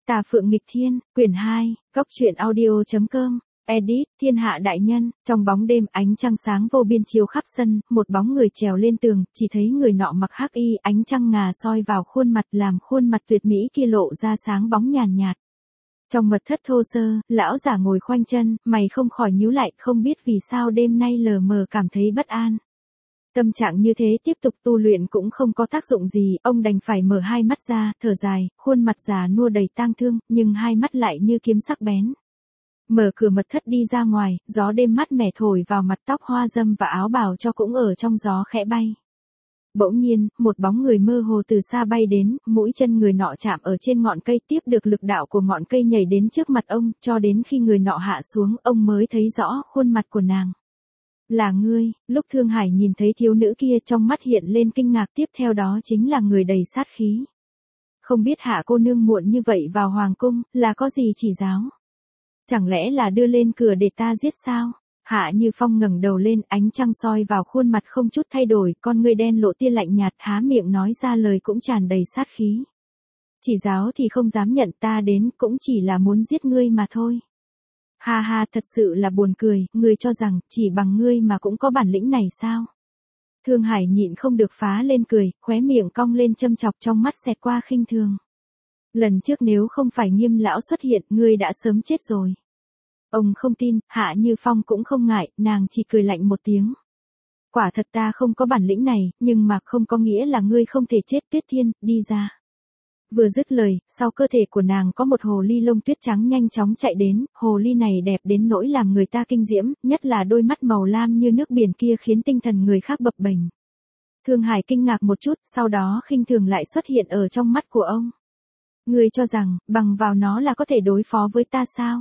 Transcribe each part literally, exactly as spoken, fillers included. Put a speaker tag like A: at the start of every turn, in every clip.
A: Tà Phượng Nghịch Thiên, quyển hai, Cốc truyện audio chấm com, edit, Thiên Hạ Đại Nhân. Trong bóng đêm ánh trăng sáng vô biên chiếu khắp sân, một bóng người trèo lên tường, chỉ thấy người nọ mặc hắc y, ánh trăng ngà soi vào khuôn mặt làm khuôn mặt tuyệt mỹ kia lộ ra sáng bóng nhàn nhạt. Trong mật thất thô sơ, lão giả ngồi khoanh chân, mày không khỏi nhíu lại, không biết vì sao đêm nay lờ mờ cảm thấy bất an. Tâm trạng như thế tiếp tục tu luyện cũng không có tác dụng gì, ông đành phải mở hai mắt ra, thở dài, khuôn mặt già nua đầy tang thương, nhưng hai mắt lại như kiếm sắc bén. Mở cửa mật thất đi ra ngoài, gió đêm mát mẻ thổi vào mặt, tóc hoa dâm và áo bào cho cũng ở trong gió khẽ bay. Bỗng nhiên, một bóng người mơ hồ từ xa bay đến, mũi chân người nọ chạm ở trên ngọn cây, tiếp được lực đạo của ngọn cây nhảy đến trước mặt ông, cho đến khi người nọ hạ xuống, ông mới thấy rõ khuôn mặt của nàng. Là ngươi. Lúc Thương Hải nhìn thấy thiếu nữ kia, trong mắt hiện lên kinh ngạc, tiếp theo đó chính là người đầy sát khí. Không biết Hạ cô nương muộn như vậy vào hoàng cung, là có gì chỉ giáo? Chẳng lẽ là đưa lên cửa để ta giết sao? Hạ Như Phong ngẩng đầu lên, ánh trăng soi vào khuôn mặt không chút thay đổi, con ngươi đen lộ tia lạnh nhạt, há miệng nói ra lời cũng tràn đầy sát khí. Chỉ giáo thì không dám nhận, ta đến cũng chỉ là muốn giết ngươi mà thôi. Ha ha, thật sự là buồn cười, ngươi cho rằng chỉ bằng ngươi mà cũng có bản lĩnh này sao? Thương Hải nhịn không được phá lên cười, khóe miệng cong lên châm chọc, trong mắt xẹt qua khinh thường. Lần trước nếu không phải Nghiêm lão xuất hiện, ngươi đã sớm chết rồi. Ông không tin, Hạ Như Phong cũng không ngại, nàng chỉ cười lạnh một tiếng. Quả thật ta không có bản lĩnh này, nhưng mà không có nghĩa là ngươi không thể chết. Tuyết Thiên, đi ra. Vừa dứt lời, sau cơ thể của nàng có một hồ ly lông tuyết trắng nhanh chóng chạy đến, hồ ly này đẹp đến nỗi làm người ta kinh diễm, nhất là đôi mắt màu lam như nước biển kia khiến tinh thần người khác bập bềnh. Thương Hải kinh ngạc một chút, sau đó khinh thường lại xuất hiện ở trong mắt của ông. Ngươi cho rằng, bằng vào nó là có thể đối phó với ta sao?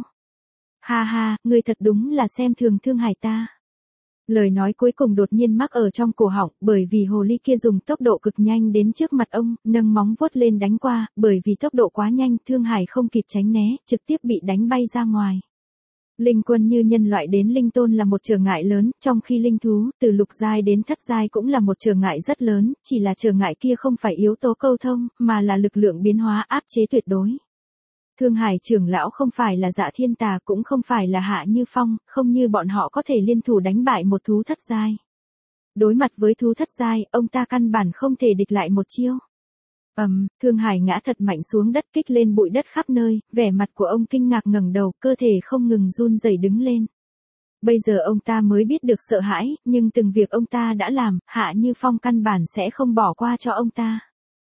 A: Ha ha, ngươi thật đúng là xem thường Thương Hải ta. Lời nói cuối cùng đột nhiên mắc ở trong cổ họng, bởi vì hồ ly kia dùng tốc độ cực nhanh đến trước mặt ông, nâng móng vuốt lên đánh qua, bởi vì tốc độ quá nhanh, Thương Hải không kịp tránh né, trực tiếp bị đánh bay ra ngoài. Linh quân như nhân loại đến linh tôn là một trở ngại lớn, trong khi linh thú, từ lục giai đến thất giai cũng là một trở ngại rất lớn, chỉ là trở ngại kia không phải yếu tố câu thông, mà là lực lượng biến hóa áp chế tuyệt đối. Thương Hải trưởng lão không phải là Dạ Thiên Tà, cũng không phải là Hạ Như Phong, không như bọn họ có thể liên thủ đánh bại một thú thất giai. Đối mặt với thú thất giai, ông ta căn bản không thể địch lại một chiêu. Ầm, um, Thương Hải ngã thật mạnh xuống đất, kích lên bụi đất khắp nơi, vẻ mặt của ông kinh ngạc ngẩng đầu, cơ thể không ngừng run rẩy đứng lên. Bây giờ ông ta mới biết được sợ hãi, nhưng từng việc ông ta đã làm, Hạ Như Phong căn bản sẽ không bỏ qua cho ông ta.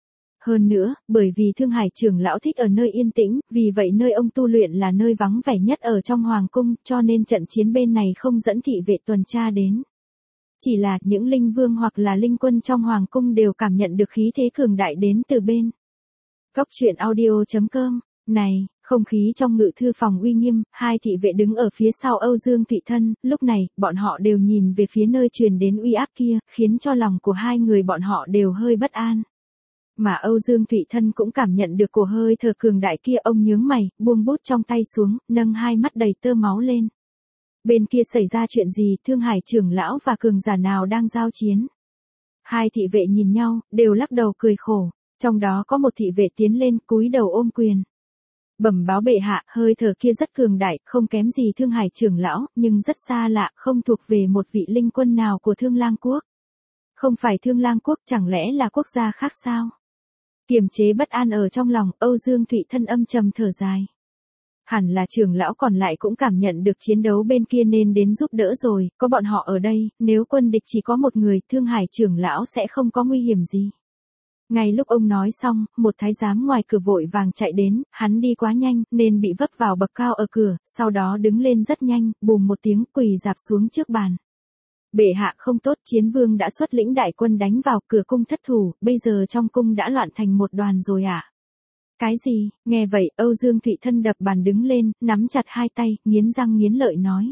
A: Hơn nữa, bởi vì Thương Hải trưởng lão thích ở nơi yên tĩnh, vì vậy nơi ông tu luyện là nơi vắng vẻ nhất ở trong hoàng cung, cho nên trận chiến bên này không dẫn thị vệ tuần tra đến. Chỉ là những linh vương hoặc là linh quân trong hoàng cung đều cảm nhận được khí thế cường đại đến từ bên. Cốc truyện audio chấm com, này, không khí trong ngự thư phòng uy nghiêm, hai thị vệ đứng ở phía sau Âu Dương Thụy Thân, lúc này, bọn họ đều nhìn về phía nơi truyền đến uy áp kia, khiến cho lòng của hai người bọn họ đều hơi bất an. Mà Âu Dương Thụy Thân cũng cảm nhận được cổ hơi thở cường đại kia, ông nhướng mày, buông bút trong tay xuống, nâng hai mắt đầy tơ máu lên. Bên kia xảy ra chuyện gì, Thương Hải trưởng lão và cường giả nào đang giao chiến? Hai thị vệ nhìn nhau, đều lắc đầu cười khổ, trong đó có một thị vệ tiến lên, cúi đầu ôm quyền. Bẩm báo bệ hạ, hơi thở kia rất cường đại, không kém gì Thương Hải trưởng lão, nhưng rất xa lạ, không thuộc về một vị linh quân nào của Thương Lang quốc. Không phải Thương Lang quốc, chẳng lẽ là quốc gia khác sao? Kiềm chế bất an ở trong lòng, Âu Dương Thụy Thân âm trầm thở dài. Hẳn là trưởng lão còn lại cũng cảm nhận được chiến đấu bên kia nên đến giúp đỡ rồi, có bọn họ ở đây, nếu quân địch chỉ có một người, Thương Hải trưởng lão sẽ không có nguy hiểm gì. Ngay lúc ông nói xong, một thái giám ngoài cửa vội vàng chạy đến, hắn đi quá nhanh, nên bị vấp vào bậc cao ở cửa, sau đó đứng lên rất nhanh, bùm một tiếng quỳ rạp xuống trước bàn. Bệ hạ không tốt, chiến vương đã xuất lĩnh đại quân đánh vào, cửa cung thất thủ, bây giờ trong cung đã loạn thành một đoàn rồi ạ. À? Cái gì? Nghe vậy, Âu Dương Thụy Thân đập bàn đứng lên, nắm chặt hai tay, nghiến răng nghiến lợi nói.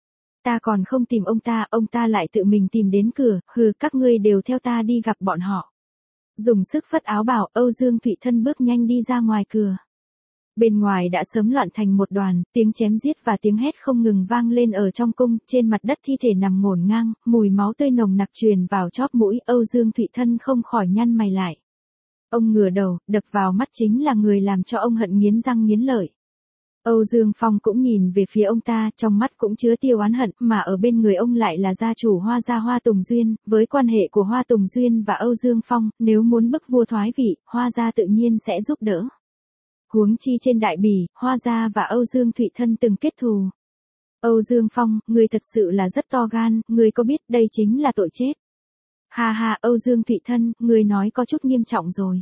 A: Ta còn không tìm ông ta, ông ta lại tự mình tìm đến cửa, hừ, các ngươi đều theo ta đi gặp bọn họ. Dùng sức phất áo bảo, Âu Dương Thụy Thân bước nhanh đi ra ngoài cửa. Bên ngoài đã sớm loạn thành một đoàn, tiếng chém giết và tiếng hét không ngừng vang lên ở trong cung, trên mặt đất thi thể nằm ngổn ngang, mùi máu tươi nồng nặc truyền vào chóp mũi, Âu Dương Thụy Thân không khỏi nhăn mày lại. Ông ngửa đầu, đập vào mắt chính là người làm cho ông hận nghiến răng nghiến lợi. Âu Dương Phong cũng nhìn về phía ông ta, trong mắt cũng chứa tia oán hận, mà ở bên người ông lại là gia chủ Hoa gia Hoa Tùng Duyên, với quan hệ của Hoa Tùng Duyên và Âu Dương Phong, nếu muốn bức vua thoái vị, Hoa gia tự nhiên sẽ giúp đỡ. Huống chi trên đại bỉ, Hoa gia và Âu Dương Thụy Thân từng kết thù. Âu Dương Phong, người thật sự là rất to gan, người có biết đây chính là tội chết. Ha ha, Âu Dương Thụy Thân, người nói có chút nghiêm trọng rồi.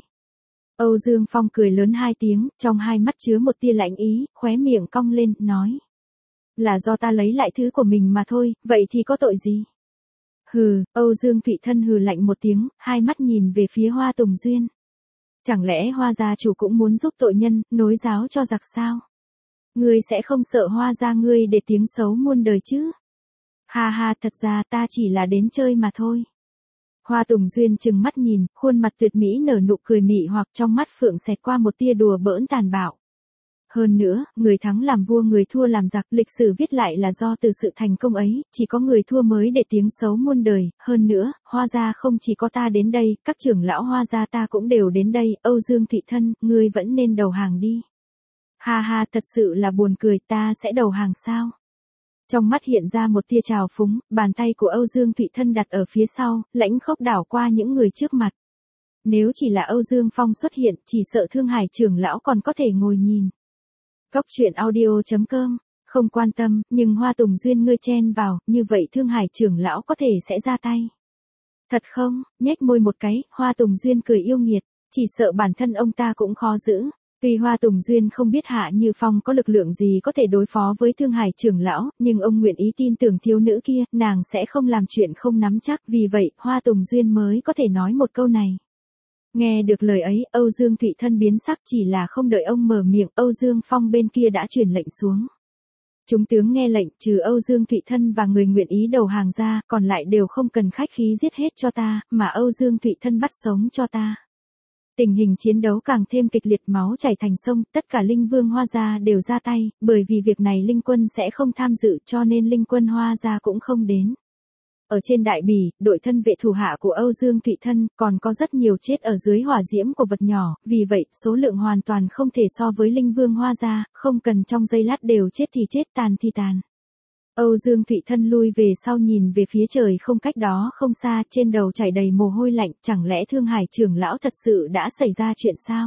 A: Âu Dương Phong cười lớn hai tiếng, trong hai mắt chứa một tia lạnh ý, khóe miệng cong lên, nói. Là do ta lấy lại thứ của mình mà thôi, vậy thì có tội gì? Hừ, Âu Dương Thụy Thân hừ lạnh một tiếng, hai mắt nhìn về phía Hoa Tùng Duyên. Chẳng lẽ Hoa gia chủ cũng muốn giúp tội nhân, nối giáo cho giặc sao? Ngươi sẽ không sợ Hoa gia ngươi để tiếng xấu muôn đời chứ? Ha ha, thật ra ta chỉ là đến chơi mà thôi. Hoa Tùng Duyên trừng mắt nhìn, khuôn mặt tuyệt mỹ nở nụ cười mị hoặc trong mắt phượng xẹt qua một tia đùa bỡn tàn bạo. Hơn nữa, người thắng làm vua người thua làm giặc, lịch sử viết lại là do từ sự thành công ấy, chỉ có người thua mới để tiếng xấu muôn đời, hơn nữa, Hoa gia không chỉ có ta đến đây, các trưởng lão Hoa gia ta cũng đều đến đây, Âu Dương Thụy Thân, ngươi vẫn nên đầu hàng đi. Ha ha, thật sự là buồn cười, ta sẽ đầu hàng sao? Trong mắt hiện ra một tia trào phúng, bàn tay của Âu Dương Thụy Thân đặt ở phía sau, lãnh khốc đảo qua những người trước mặt. Nếu chỉ là Âu Dương Phong xuất hiện, chỉ sợ Thương Hải trưởng lão còn có thể ngồi nhìn. Cốc truyện audio chấm com, không quan tâm, nhưng Hoa Tùng Duyên ngươi chen vào, như vậy Thương Hải trưởng lão có thể sẽ ra tay. Thật không, nhếch môi một cái, Hoa Tùng Duyên cười yêu nghiệt, chỉ sợ bản thân ông ta cũng khó giữ. Tuy Hoa Tùng Duyên không biết Hạ Như Phong có lực lượng gì có thể đối phó với Thương Hải trưởng lão, nhưng ông nguyện ý tin tưởng thiếu nữ kia, nàng sẽ không làm chuyện không nắm chắc, vì vậy, Hoa Tùng Duyên mới có thể nói một câu này. Nghe được lời ấy, Âu Dương Thụy Thân biến sắc, chỉ là không đợi ông mở miệng, Âu Dương Phong bên kia đã truyền lệnh xuống. Chúng tướng nghe lệnh, trừ Âu Dương Thụy Thân và người nguyện ý đầu hàng ra, còn lại đều không cần khách khí giết hết cho ta, mà Âu Dương Thụy Thân bắt sống cho ta. Tình hình chiến đấu càng thêm kịch liệt, máu chảy thành sông, tất cả linh vương Hoa gia đều ra tay, bởi vì việc này linh quân sẽ không tham dự cho nên linh quân Hoa gia cũng không đến. Ở trên đại bỉ, đội thân vệ thủ hạ của Âu Dương Thụy Thân, còn có rất nhiều chết ở dưới hỏa diễm của vật nhỏ, vì vậy, số lượng hoàn toàn không thể so với linh vương Hoa gia, không cần trong giây lát đều chết thì chết, tàn thì tàn. Âu Dương Thụy Thân lui về sau nhìn về phía trời không cách đó không xa, trên đầu chảy đầy mồ hôi lạnh, chẳng lẽ Thương Hải trưởng lão thật sự đã xảy ra chuyện sao?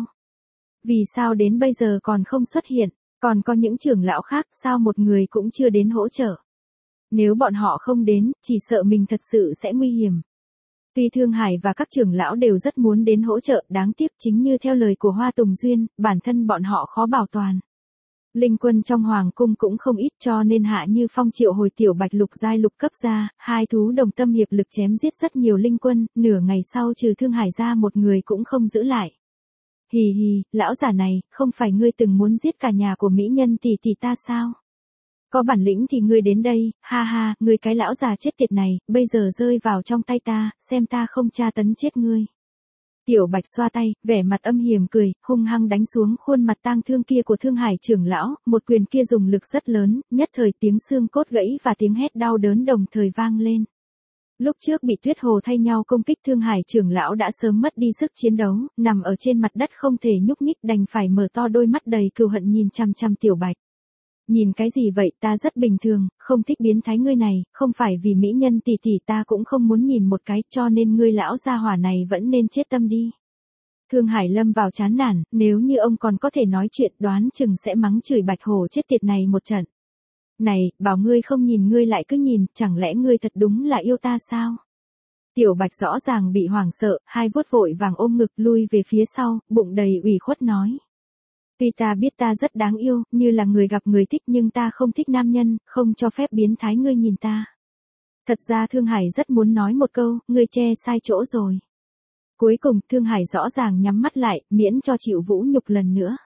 A: Vì sao đến bây giờ còn không xuất hiện, còn có những trưởng lão khác sao một người cũng chưa đến hỗ trợ? Nếu bọn họ không đến, chỉ sợ mình thật sự sẽ nguy hiểm. Tuy Thương Hải và các trưởng lão đều rất muốn đến hỗ trợ, đáng tiếc chính như theo lời của Hoa Tùng Duyên, bản thân bọn họ khó bảo toàn. Linh quân trong hoàng cung cũng không ít cho nên Hạ Như Phong triệu hồi tiểu bạch lục giai lục cấp ra, hai thú đồng tâm hiệp lực chém giết rất nhiều linh quân, nửa ngày sau trừ Thương Hải ra một người cũng không giữ lại. Hì hì, lão già này, không phải ngươi từng muốn giết cả nhà của mỹ nhân tỷ tỷ ta sao? Có bản lĩnh thì ngươi đến đây, ha ha, ngươi cái lão già chết tiệt này, bây giờ rơi vào trong tay ta, xem ta không tra tấn chết ngươi. Tiểu Bạch xoa tay, vẻ mặt âm hiểm cười, hung hăng đánh xuống khuôn mặt tang thương kia của Thương Hải trưởng lão, một quyền kia dùng lực rất lớn, nhất thời tiếng xương cốt gãy và tiếng hét đau đớn đồng thời vang lên. Lúc trước bị Tuyết Hồ thay nhau công kích Thương Hải trưởng lão đã sớm mất đi sức chiến đấu, nằm ở trên mặt đất không thể nhúc nhích đành phải mở to đôi mắt đầy cừu hận nhìn chăm chăm Tiểu Bạch. Nhìn cái gì vậy, ta rất bình thường, không thích biến thái ngươi này, không phải vì mỹ nhân tỷ tỷ ta cũng không muốn nhìn một cái, cho nên ngươi lão gia hỏa này vẫn nên chết tâm đi. Thương Hải lâm vào chán nản, nếu như ông còn có thể nói chuyện đoán chừng sẽ mắng chửi Bạch Hổ chết tiệt này một trận. Này, bảo ngươi không nhìn ngươi lại cứ nhìn, chẳng lẽ ngươi thật đúng là yêu ta sao? Tiểu Bạch rõ ràng bị hoảng sợ, hai vuốt vội vàng ôm ngực lui về phía sau, bụng đầy ủy khuất nói. Tuy ta biết ta rất đáng yêu, như là người gặp người thích nhưng ta không thích nam nhân, không cho phép biến thái ngươi nhìn ta. Thật ra Thương Hải rất muốn nói một câu, ngươi che sai chỗ rồi. Cuối cùng, Thương Hải rõ ràng nhắm mắt lại, miễn cho chịu vũ nhục lần nữa.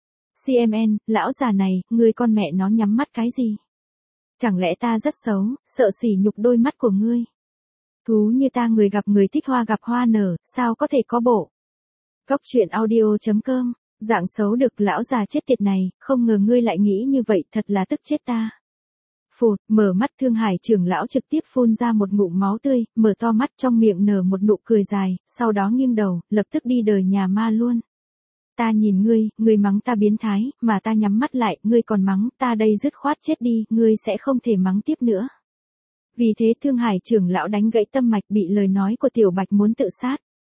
A: xê em en, lão già này, ngươi con mẹ nó nhắm mắt cái gì? Chẳng lẽ ta rất xấu, sợ sỉ nhục đôi mắt của ngươi? Thú như ta người gặp người thích hoa gặp hoa nở, sao có thể có bộ? Cốc truyện audio chấm com, dạng xấu được lão già chết tiệt này, không ngờ ngươi lại nghĩ như vậy, thật là tức chết ta. Phụt, mở mắt Thương Hải trưởng lão trực tiếp phun ra một ngụm máu tươi, mở to mắt trong miệng nở một nụ cười dài, sau đó nghiêng đầu, lập tức đi đời nhà ma luôn. Ta nhìn ngươi, ngươi mắng ta biến thái, mà ta nhắm mắt lại, ngươi còn mắng, ta đây dứt khoát chết đi, ngươi sẽ không thể mắng tiếp nữa. Vì thế Thương Hải trưởng lão đánh gãy tâm mạch bị lời nói của Tiểu Bạch muốn tự sát.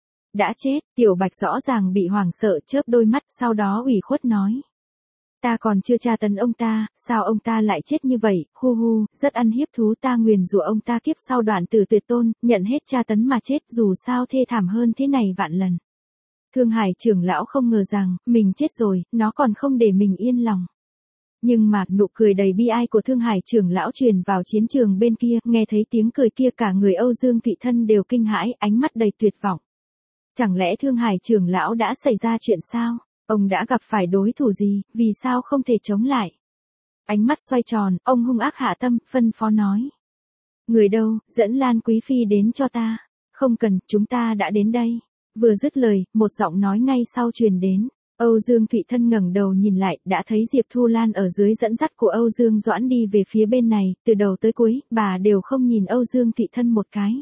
A: Đã chết, Tiểu Bạch rõ ràng bị hoảng sợ chớp đôi mắt, sau đó ủy khuất nói. Ta còn chưa tra tấn ông ta, sao ông ta lại chết như vậy, hu hu, rất ăn hiếp thú, ta nguyền rủa ông ta kiếp sau đoạn tử tuyệt tôn, nhận hết tra tấn mà chết, dù sao thê thảm hơn thế này vạn lần. Thương Hải trưởng lão không ngờ rằng, mình chết rồi, nó còn không để mình yên lòng. Nhưng mà, nụ cười đầy bi ai của Thương Hải trưởng lão truyền vào chiến trường bên kia, nghe thấy tiếng cười kia cả người Âu Dương Thụy Thân đều kinh hãi, ánh mắt đầy tuyệt vọng. Chẳng lẽ Thương Hải trưởng lão đã xảy ra chuyện sao? Ông đã gặp phải đối thủ gì, vì sao không thể chống lại? Ánh mắt xoay tròn, ông hung ác hạ tâm, phân phó nói. Người đâu, dẫn Lan Quý Phi đến cho ta. Không cần, chúng ta đã đến đây. Vừa dứt lời, một giọng nói ngay sau truyền đến. Âu Dương Thụy Thân ngẩng đầu nhìn lại, đã thấy Diệp Thu Lan ở dưới dẫn dắt của Âu Dương Doãn đi về phía bên này, từ đầu tới cuối, bà đều không nhìn Âu Dương Thụy Thân một cái.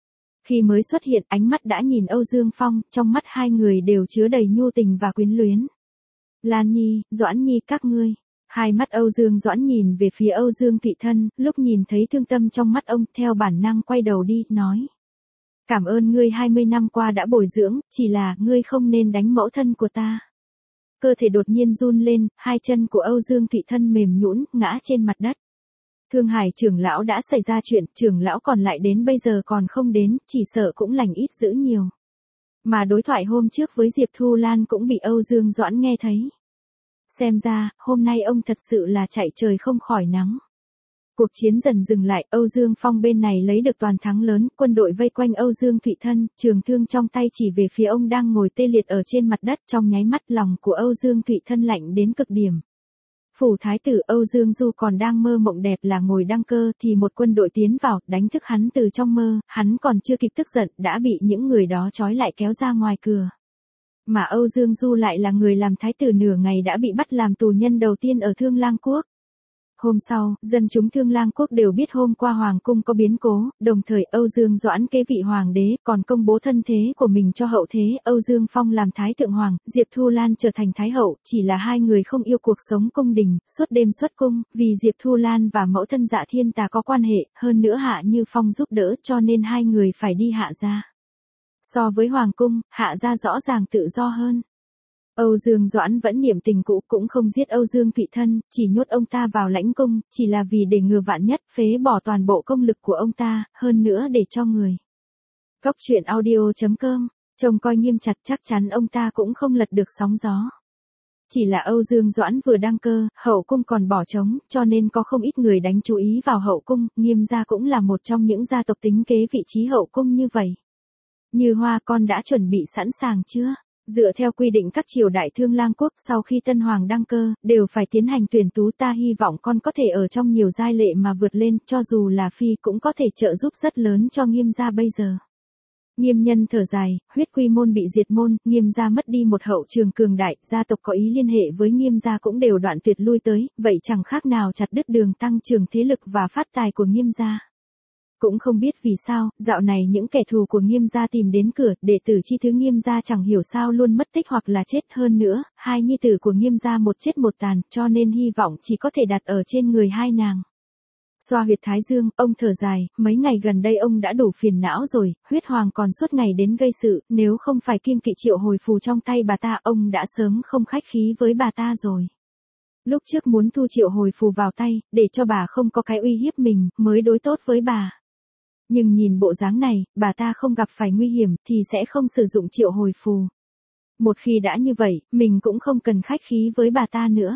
A: Khi mới xuất hiện, ánh mắt đã nhìn Âu Dương Phong, trong mắt hai người đều chứa đầy nhu tình và quyến luyến. Lan Nhi, Doãn Nhi các ngươi. Hai mắt Âu Dương Doãn nhìn về phía Âu Dương Thụy Thân, lúc nhìn thấy thương tâm trong mắt ông, theo bản năng quay đầu đi, nói. Cảm ơn ngươi hai mươi năm qua đã bồi dưỡng, chỉ là, ngươi không nên đánh mẫu thân của ta. Cơ thể đột nhiên run lên, hai chân của Âu Dương Thụy Thân mềm nhũn, ngã trên mặt đất. Thương Hải trưởng lão đã xảy ra chuyện, trưởng lão còn lại đến bây giờ còn không đến, chỉ sợ cũng lành ít dữ nhiều. Mà đối thoại hôm trước với Diệp Thu Lan cũng bị Âu Dương Doãn nghe thấy. Xem ra, hôm nay ông thật sự là chạy trời không khỏi nắng. Cuộc chiến dần dừng lại, Âu Dương Phong bên này lấy được toàn thắng lớn, quân đội vây quanh Âu Dương Thụy Thân, trường thương trong tay chỉ về phía ông đang ngồi tê liệt ở trên mặt đất, trong nháy mắt lòng của Âu Dương Thụy Thân lạnh đến cực điểm. Phủ thái tử Âu Dương Du còn đang mơ mộng đẹp là ngồi đăng cơ thì một quân đội tiến vào, đánh thức hắn từ trong mơ, hắn còn chưa kịp tức giận, đã bị những người đó trói lại kéo ra ngoài cửa. Mà Âu Dương Du lại là người làm thái tử nửa ngày đã bị bắt làm tù nhân đầu tiên ở Thương Lang Quốc. Hôm sau, dân chúng Thương Lang Quốc đều biết hôm qua Hoàng cung có biến cố, đồng thời Âu Dương Doãn kế vị Hoàng đế, còn công bố thân thế của mình cho hậu thế, Âu Dương Phong làm Thái Thượng Hoàng, Diệp Thu Lan trở thành Thái Hậu, chỉ là hai người không yêu cuộc sống cung đình, suốt đêm xuất cung, vì Diệp Thu Lan và mẫu thân Dạ Thiên Tà có quan hệ, hơn nữa Hạ Như Phong giúp đỡ cho nên hai người phải đi Hạ gia. So với Hoàng cung, Hạ gia rõ ràng tự do hơn. Âu Dương Doãn vẫn niệm tình cũ cũng không giết Âu Dương Thụy Thân, chỉ nhốt ông ta vào lãnh cung, chỉ là vì để ngừa vạn nhất phế bỏ toàn bộ công lực của ông ta, hơn nữa để cho người. Góc truyện audio chấm com, trông coi nghiêm chặt chắc chắn ông ta cũng không lật được sóng gió. Chỉ là Âu Dương Doãn vừa đăng cơ, hậu cung còn bỏ trống, cho nên có không ít người đánh chú ý vào hậu cung, Nghiêm gia cũng là một trong những gia tộc tính kế vị trí hậu cung như vậy. Như Hoa, con đã chuẩn bị sẵn sàng chưa? Dựa theo quy định các triều đại Thương Lang Quốc sau khi Tân Hoàng đăng cơ, đều phải tiến hành tuyển tú, ta hy vọng con có thể ở trong nhiều giai lệ mà vượt lên, cho dù là phi cũng có thể trợ giúp rất lớn cho Nghiêm gia bây giờ. Nghiêm nhân thở dài, huyết quy môn bị diệt môn, Nghiêm gia mất đi một hậu trường cường đại, gia tộc có ý liên hệ với Nghiêm gia cũng đều đoạn tuyệt lui tới, vậy chẳng khác nào chặt đứt đường tăng trưởng thế lực và phát tài của Nghiêm gia. Cũng không biết vì sao, dạo này những kẻ thù của Nghiêm gia tìm đến cửa, đệ tử chi thứ Nghiêm gia chẳng hiểu sao luôn mất tích hoặc là chết, hơn nữa, hai nhi tử của Nghiêm gia một chết một tàn, cho nên hy vọng chỉ có thể đặt ở trên người hai nàng. Xoa huyệt thái dương, ông thở dài, mấy ngày gần đây ông đã đủ phiền não rồi, huyết hoàng còn suốt ngày đến gây sự, nếu không phải kiêng kỵ triệu hồi phù trong tay bà ta, ông đã sớm không khách khí với bà ta rồi. Lúc trước muốn thu triệu hồi phù vào tay, để cho bà không có cái uy hiếp mình, mới đối tốt với bà. Nhưng nhìn bộ dáng này, bà ta không gặp phải nguy hiểm thì sẽ không sử dụng triệu hồi phù. Một khi đã như vậy, mình cũng không cần khách khí với bà ta nữa.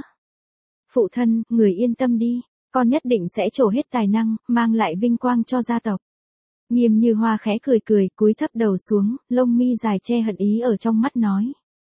A: Phụ thân, người yên tâm đi, con nhất định sẽ trổ hết tài năng, mang lại vinh quang cho gia tộc. Nghiêm Như Hoa khẽ cười cười, cúi thấp đầu xuống, lông mi dài che hận ý ở trong mắt nói.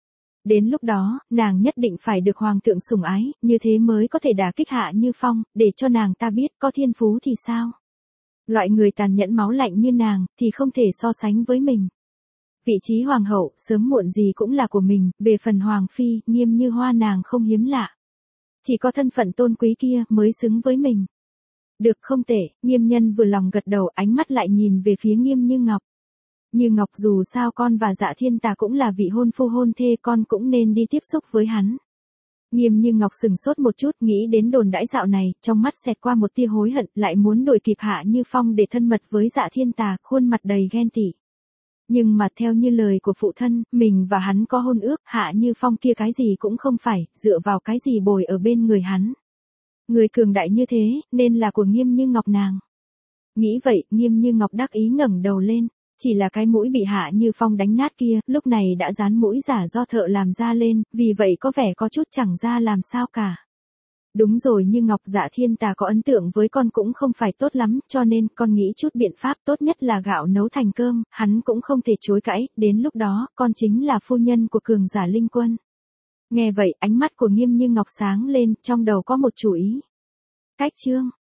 A: Đến lúc đó, nàng nhất định phải được hoàng thượng sủng ái, như thế mới có thể đả kích Hạ Như Phong, để cho nàng ta biết có thiên phú thì sao. Loại người tàn nhẫn máu lạnh như nàng, thì không thể so sánh với mình. Vị trí hoàng hậu, sớm muộn gì cũng là của mình, về phần hoàng phi, Nghiêm Như Hoa nàng không hiếm lạ. Chỉ có thân phận tôn quý kia mới xứng với mình. Được không tệ, Nghiêm Nhân vừa lòng gật đầu, ánh mắt lại nhìn về phía Nghiêm Như Ngọc. Như Ngọc, dù sao con và Dạ Thiên Tà cũng là vị hôn phu hôn thê, con cũng nên đi tiếp xúc với hắn. Nghiêm Như Ngọc sừng sốt một chút, nghĩ đến đồn đãi dạo này, trong mắt xẹt qua một tia hối hận, lại muốn đuổi kịp Hạ Như Phong để thân mật với Dạ Thiên Tà, khuôn mặt đầy ghen tị. Nhưng mà theo như lời của phụ thân, mình và hắn có hôn ước, Hạ Như Phong kia cái gì cũng không phải, dựa vào cái gì bồi ở bên người hắn. Người cường đại như thế, nên là của Nghiêm Như Ngọc nàng. Nghĩ vậy, Nghiêm Như Ngọc đắc ý ngẩng đầu lên. Chỉ là cái mũi bị Hạ Như Phong đánh nát kia, lúc này đã dán mũi giả do thợ làm ra lên, vì vậy có vẻ có chút chẳng ra làm sao cả. Đúng rồi, Như Ngọc, Dạ Thiên Tà có ấn tượng với con cũng không phải tốt lắm, cho nên con nghĩ chút biện pháp, tốt nhất là gạo nấu thành cơm, hắn cũng không thể chối cãi, đến lúc đó, con chính là phu nhân của cường giả linh quân. Nghe vậy, ánh mắt của Nghiêm Như Ngọc sáng lên, trong đầu có một chủ ý. Cách chương